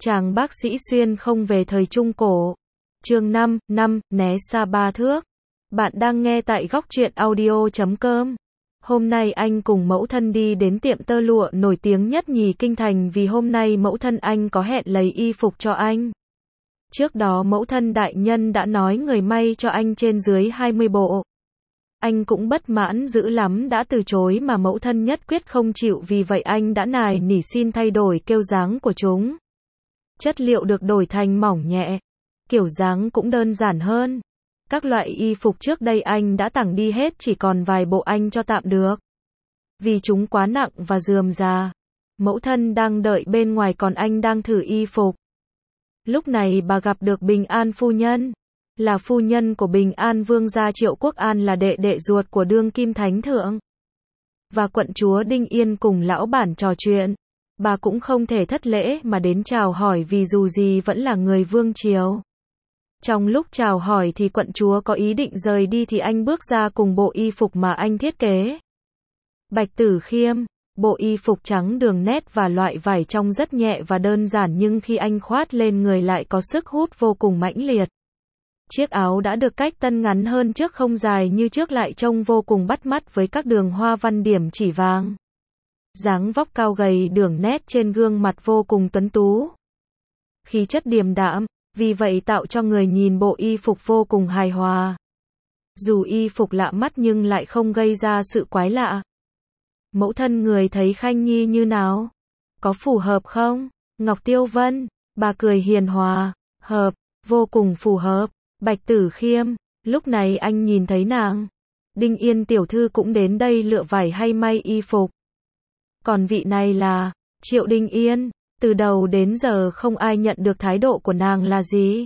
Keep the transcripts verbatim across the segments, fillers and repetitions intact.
Chàng bác sĩ xuyên không về thời Trung Cổ. Chương năm, năm, né xa ba thước. Bạn đang nghe tại góc truyện audio chấm com. Hôm nay anh cùng mẫu thân đi đến tiệm tơ lụa nổi tiếng nhất nhì kinh thành vì hôm nay mẫu thân anh có hẹn lấy y phục cho anh. Trước đó mẫu thân đại nhân đã nói người may cho anh trên dưới hai mươi bộ. Anh cũng bất mãn dữ lắm đã từ chối mà mẫu thân nhất quyết không chịu, vì vậy anh đã nài nỉ xin thay đổi kêu dáng của chúng. Chất liệu được đổi thành mỏng nhẹ, kiểu dáng cũng đơn giản hơn. Các loại y phục trước đây anh đã tặng đi hết, chỉ còn vài bộ anh cho tạm được. Vì chúng quá nặng và rườm rà. Mẫu thân đang đợi bên ngoài còn anh đang thử y phục. Lúc này bà gặp được Bình An phu nhân. Là phu nhân của Bình An vương gia Triệu Quốc An, là đệ đệ ruột của đương kim thánh thượng. Và quận chúa Đinh Yên cùng lão bản trò chuyện. Bà cũng không thể thất lễ mà đến chào hỏi vì dù gì vẫn là người vương triều. Trong lúc chào hỏi thì quận chúa có ý định rời đi thì anh bước ra cùng bộ y phục mà anh thiết kế. Bạch Tử Khiêm, bộ y phục trắng đường nét và loại vải trong rất nhẹ và đơn giản, nhưng khi anh khoát lên người lại có sức hút vô cùng mãnh liệt. Chiếc áo đã được cách tân ngắn hơn trước, không dài như trước lại trông vô cùng bắt mắt với các đường hoa văn điểm chỉ vàng. Dáng vóc cao gầy đường nét trên gương mặt vô cùng tuấn tú. Khí chất điềm đạm, vì vậy tạo cho người nhìn bộ y phục vô cùng hài hòa. Dù y phục lạ mắt nhưng lại không gây ra sự quái lạ. Mẫu thân người thấy Khanh Nhi như nào? Có phù hợp không? Ngọc Tiêu Vân, bà cười hiền hòa, hợp, vô cùng phù hợp. Bạch Tử Khiêm, lúc này anh nhìn thấy nàng. Đinh Yên tiểu thư cũng đến đây lựa vải hay may y phục. Còn vị này là Triệu Đinh Yên, từ đầu đến giờ không ai nhận được thái độ của nàng là gì.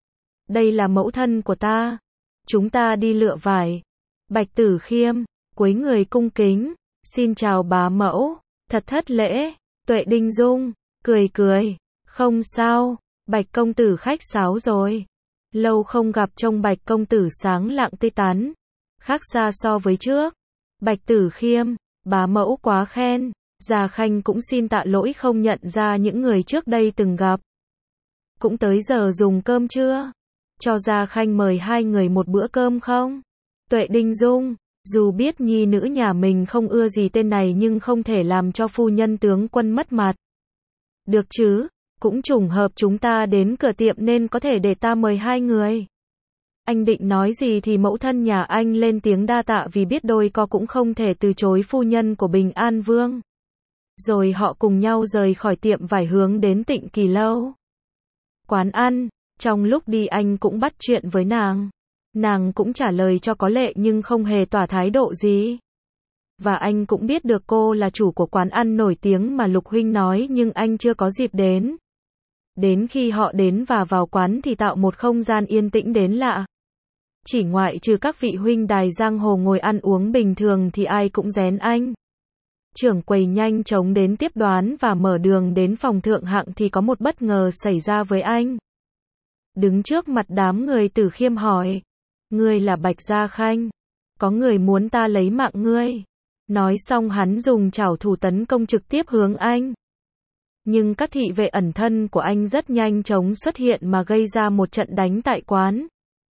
Đây là mẫu thân của ta. Chúng ta đi lựa vải. Bạch Tử Khiêm, cúi người cung kính. Xin chào bá mẫu, thật thất lễ. Tuệ Đinh Dung, cười cười. Không sao, Bạch công tử khách sáo rồi. Lâu không gặp trông Bạch công tử sáng lạng tươi tắn. Khác xa so với trước. Bạch Tử Khiêm, bá mẫu quá khen. Gia Khanh cũng xin tạ lỗi không nhận ra những người trước đây từng gặp. Cũng tới giờ dùng cơm chưa? Cho Gia Khanh mời hai người một bữa cơm không? Tuệ Đinh Dung, dù biết nhi nữ nhà mình không ưa gì tên này nhưng không thể làm cho phu nhân tướng quân mất mặt. Được chứ, cũng trùng hợp chúng ta đến cửa tiệm nên có thể để ta mời hai người. Anh định nói gì thì mẫu thân nhà anh lên tiếng đa tạ vì biết đôi co cũng không thể từ chối phu nhân của Bình An Vương. Rồi họ cùng nhau rời khỏi tiệm vải hướng đến Tịnh Kỳ Lâu. Quán ăn, trong lúc đi anh cũng bắt chuyện với nàng. Nàng cũng trả lời cho có lệ nhưng không hề tỏ thái độ gì. Và anh cũng biết được cô là chủ của quán ăn nổi tiếng mà Lục huynh nói nhưng anh chưa có dịp đến. Đến khi họ đến và vào quán thì tạo một không gian yên tĩnh đến lạ. Chỉ ngoại trừ các vị huynh đài giang hồ ngồi ăn uống bình thường thì ai cũng rén anh. Trưởng quầy nhanh chóng đến tiếp đoán và mở đường đến phòng thượng hạng thì có một bất ngờ xảy ra với anh. Đứng trước mặt đám người, Tử Khiêm hỏi. Ngươi là Bạch Gia Khanh. Có người muốn ta lấy mạng ngươi. Nói xong hắn dùng trảo thủ tấn công trực tiếp hướng anh. Nhưng các thị vệ ẩn thân của anh rất nhanh chóng xuất hiện mà gây ra một trận đánh tại quán.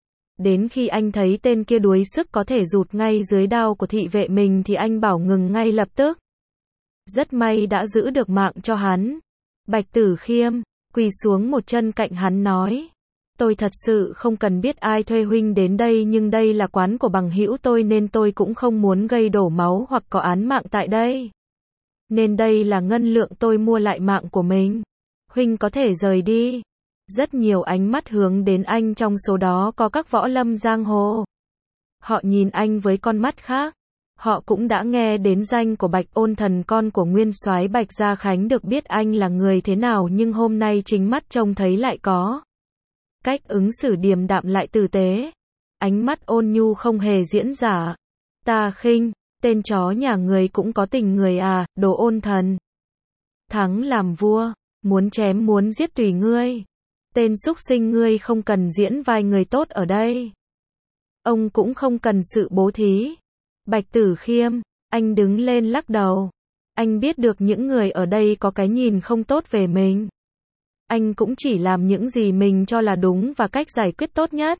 Đến khi anh thấy tên kia đuối sức có thể rụt ngay dưới đao của thị vệ mình thì anh bảo ngừng ngay lập tức. Rất may đã giữ được mạng cho hắn. Bạch Tử Khiêm, quỳ xuống một chân cạnh hắn nói. Tôi thật sự không cần biết ai thuê huynh đến đây nhưng đây là quán của bằng hữu tôi nên tôi cũng không muốn gây đổ máu hoặc có án mạng tại đây. Nên đây là ngân lượng tôi mua lại mạng của mình. Huynh có thể rời đi. Rất nhiều ánh mắt hướng đến anh, trong số đó có các võ lâm giang hồ. Họ nhìn anh với con mắt khác. Họ cũng đã nghe đến danh của Bạch Ôn Thần, con của nguyên soái Bạch Gia Khánh, được biết anh là người thế nào nhưng hôm nay chính mắt trông thấy lại có cách ứng xử điềm đạm lại tử tế. Ánh mắt ôn nhu không hề diễn giả. Ta khinh, tên chó nhà người cũng có tình người à, đồ Ôn Thần. Thắng làm vua, muốn chém muốn giết tùy ngươi. Tên súc sinh ngươi không cần diễn vai người tốt ở đây. Ông cũng không cần sự bố thí. Bạch Tử Khiêm, anh đứng lên lắc đầu. Anh biết được những người ở đây có cái nhìn không tốt về mình. anh cũng chỉ làm những gì mình cho là đúng và cách giải quyết tốt nhất.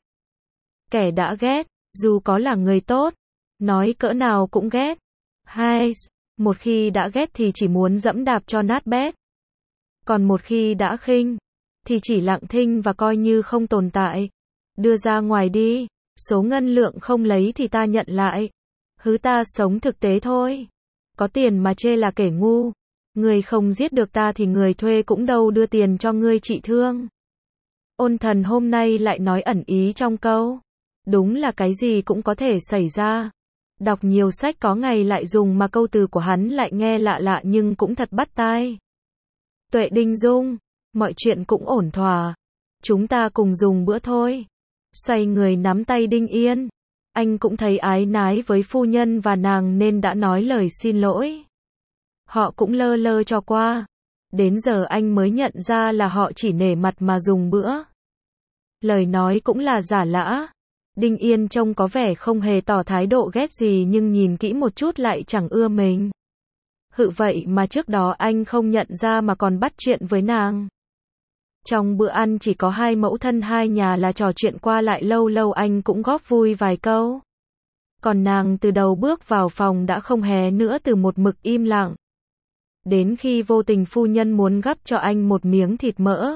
Kẻ đã ghét, dù có là người tốt, nói cỡ nào cũng ghét. Hai, một khi đã ghét thì chỉ muốn dẫm đạp cho nát bét. Còn một khi đã khinh, thì chỉ lặng thinh và coi như không tồn tại. Đưa ra ngoài đi, số ngân lượng không lấy thì ta nhận lại. Hứ ta sống thực tế thôi. Có tiền mà chê là kẻ ngu. Người không giết được ta thì người thuê cũng đâu đưa tiền cho ngươi trị thương. Ôn Thần hôm nay lại nói ẩn ý trong câu. Đúng là cái gì cũng có thể xảy ra. Đọc nhiều sách có ngày lại dùng mà câu từ của hắn lại nghe lạ lạ nhưng cũng thật bắt tai. Tuệ Đinh Dung, mọi chuyện cũng ổn thỏa. Chúng ta cùng dùng bữa thôi. Xoay người nắm tay Đinh Yên. Anh cũng thấy ái nái với phu nhân và nàng nên đã nói lời xin lỗi. Họ cũng lơ lơ cho qua. Đến giờ anh mới nhận ra là họ chỉ nể mặt mà dùng bữa. Lời nói cũng là giả lã. Đinh Yên trông có vẻ không hề tỏ thái độ ghét gì nhưng nhìn kỹ một chút lại chẳng ưa mình. Hự vậy mà trước đó anh không nhận ra mà còn bắt chuyện với nàng. Trong bữa ăn chỉ có hai mẫu thân hai nhà là trò chuyện qua lại lâu lâu anh cũng góp vui vài câu. Còn nàng từ đầu bước vào phòng đã không hé nữa từ một mực im lặng. Đến khi vô tình phu nhân muốn gắp cho anh một miếng thịt mỡ.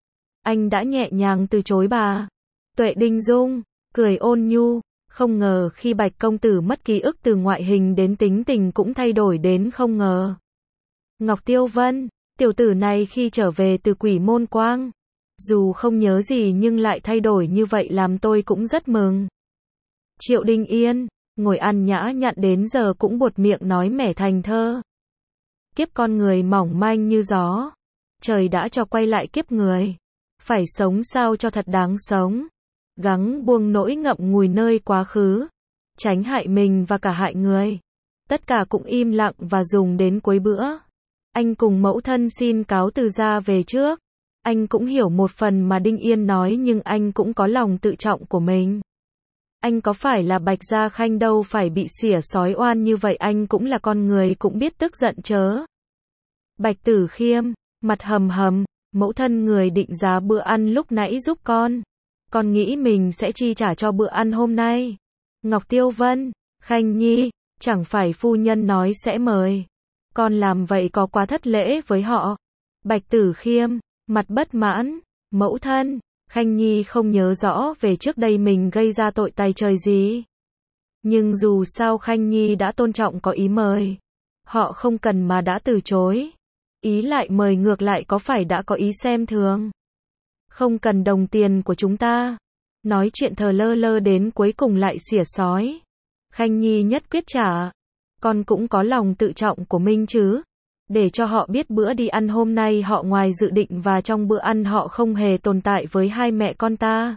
Anh đã nhẹ nhàng từ chối bà. Tuệ Đinh Dung, cười ôn nhu, không ngờ khi Bạch công tử mất ký ức từ ngoại hình đến tính tình cũng thay đổi đến không ngờ. Ngọc Tiêu Vân, tiểu tử này khi trở về từ Quỷ Môn Quang, dù không nhớ gì nhưng lại thay đổi như vậy làm tôi cũng rất mừng. Triệu Đinh Yên, ngồi ăn nhã nhặn đến giờ cũng buột miệng nói mẻ thành thơ. Kiếp con người mỏng manh như gió, trời đã cho quay lại kiếp người, phải sống sao cho thật đáng sống. Gắng buông nỗi ngậm ngùi nơi quá khứ, tránh hại mình và cả hại người. Tất cả cũng im lặng và dùng đến cuối bữa. Anh cùng mẫu thân xin cáo từ ra về trước. Anh cũng hiểu một phần mà Đinh Yên nói nhưng anh cũng có lòng tự trọng của mình. Anh có phải là Bạch Gia Khanh đâu phải bị xỉa sói oan như vậy, anh cũng là con người cũng biết tức giận chớ. Bạch Tử Khiêm, mặt hầm hầm, mẫu thân người định giá bữa ăn lúc nãy giúp con. Con nghĩ mình sẽ chi trả cho bữa ăn hôm nay. Ngọc Tiêu Vân, Khanh Nhi, chẳng phải phu nhân nói sẽ mời. Con làm vậy có quá thất lễ với họ. Bạch Tử Khiêm, mặt bất mãn, mẫu thân, Khanh Nhi không nhớ rõ về trước đây mình gây ra tội tày trời gì. Nhưng dù sao Khanh Nhi đã tôn trọng có ý mời. Họ không cần mà đã từ chối. Ý lại mời ngược lại có phải đã có ý xem thường. Không cần đồng tiền của chúng ta. Nói chuyện thờ lơ lơ đến cuối cùng lại xỉa sói. Khanh Nhi nhất quyết trả. Con cũng có lòng tự trọng của mình chứ. Để cho họ biết bữa đi ăn hôm nay họ ngoài dự định và trong bữa ăn họ không hề tồn tại với hai mẹ con ta.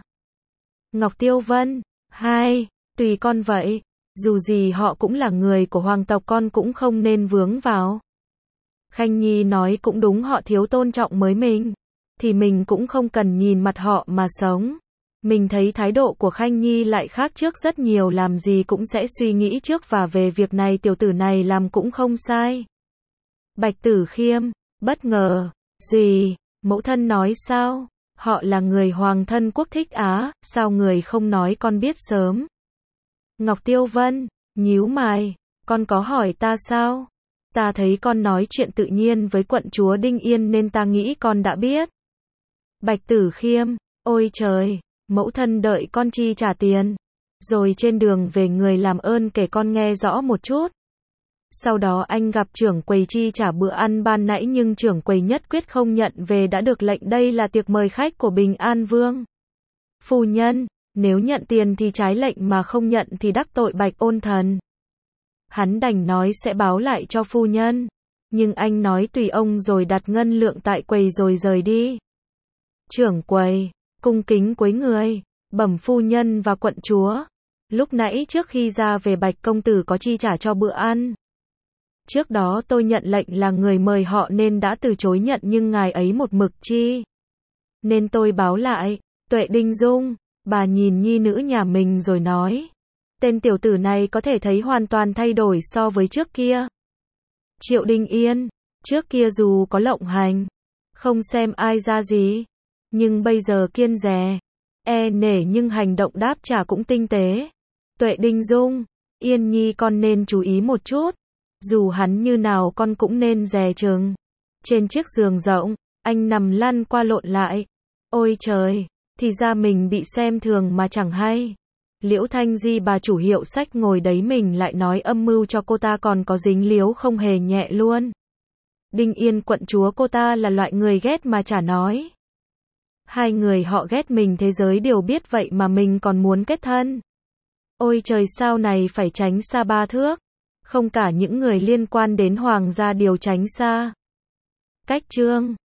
Ngọc Tiêu Vân, hai, tùy con vậy. Dù gì họ cũng là người của hoàng tộc, con cũng không nên vướng vào. Khanh Nhi nói cũng đúng, họ thiếu tôn trọng mới mình. Thì mình cũng không cần nhìn mặt họ mà sống. Mình thấy thái độ của Khanh Nhi lại khác trước rất nhiều, làm gì cũng sẽ suy nghĩ trước và về việc này tiểu tử này làm cũng không sai. Bạch Tử Khiêm, bất ngờ, gì, mẫu thân nói sao, họ là người hoàng thân quốc thích Á, sao người không nói con biết sớm. Ngọc Tiêu Vân, nhíu mày, con có hỏi ta sao? Ta thấy con nói chuyện tự nhiên với quận chúa Đinh Yên nên ta nghĩ con đã biết. Bạch Tử Khiêm, ôi trời, mẫu thân đợi con chi trả tiền. Rồi trên đường về người làm ơn kể con nghe rõ một chút. Sau đó anh gặp trưởng quầy chi trả bữa ăn ban nãy nhưng trưởng quầy nhất quyết không nhận về, đã được lệnh đây là tiệc mời khách của Bình An Vương. Phu nhân, nếu nhận tiền thì trái lệnh mà không nhận thì đắc tội Bạch Ôn Thần. Hắn đành nói sẽ báo lại cho phu nhân. Nhưng anh nói tùy ông rồi đặt ngân lượng tại quầy rồi rời đi. Trưởng quầy, cung kính cúi người, bẩm phu nhân và quận chúa. Lúc nãy trước khi ra về Bạch công tử có chi trả cho bữa ăn. Trước đó tôi nhận lệnh là người mời họ nên đã từ chối nhận nhưng ngài ấy một mực chi. Nên tôi báo lại. Tuệ Đinh Dung, bà nhìn nhi nữ nhà mình rồi nói. Tên tiểu tử này có thể thấy hoàn toàn thay đổi so với trước kia. Triệu Đinh Yên, trước kia dù có lộng hành, không xem ai ra gì. Nhưng bây giờ kiêng dè, e nể nhưng hành động đáp trả cũng tinh tế. Tuệ Đinh Dung, Yên Nhi con nên chú ý một chút. Dù hắn như nào con cũng nên dè chừng. Trên chiếc giường rộng, anh nằm lăn qua lộn lại. Ôi trời, thì ra mình bị xem thường mà chẳng hay. Liễu Thanh Di bà chủ hiệu sách ngồi đấy mình lại nói âm mưu cho cô ta còn có dính líu không hề nhẹ luôn. Đinh Yên quận chúa cô ta là loại người ghét mà chả nói. Hai người họ ghét mình thế giới đều biết vậy mà mình còn muốn kết thân. Ôi trời sao này phải tránh xa ba thước. Không cả những người liên quan đến hoàng gia đều tránh xa. Cách chương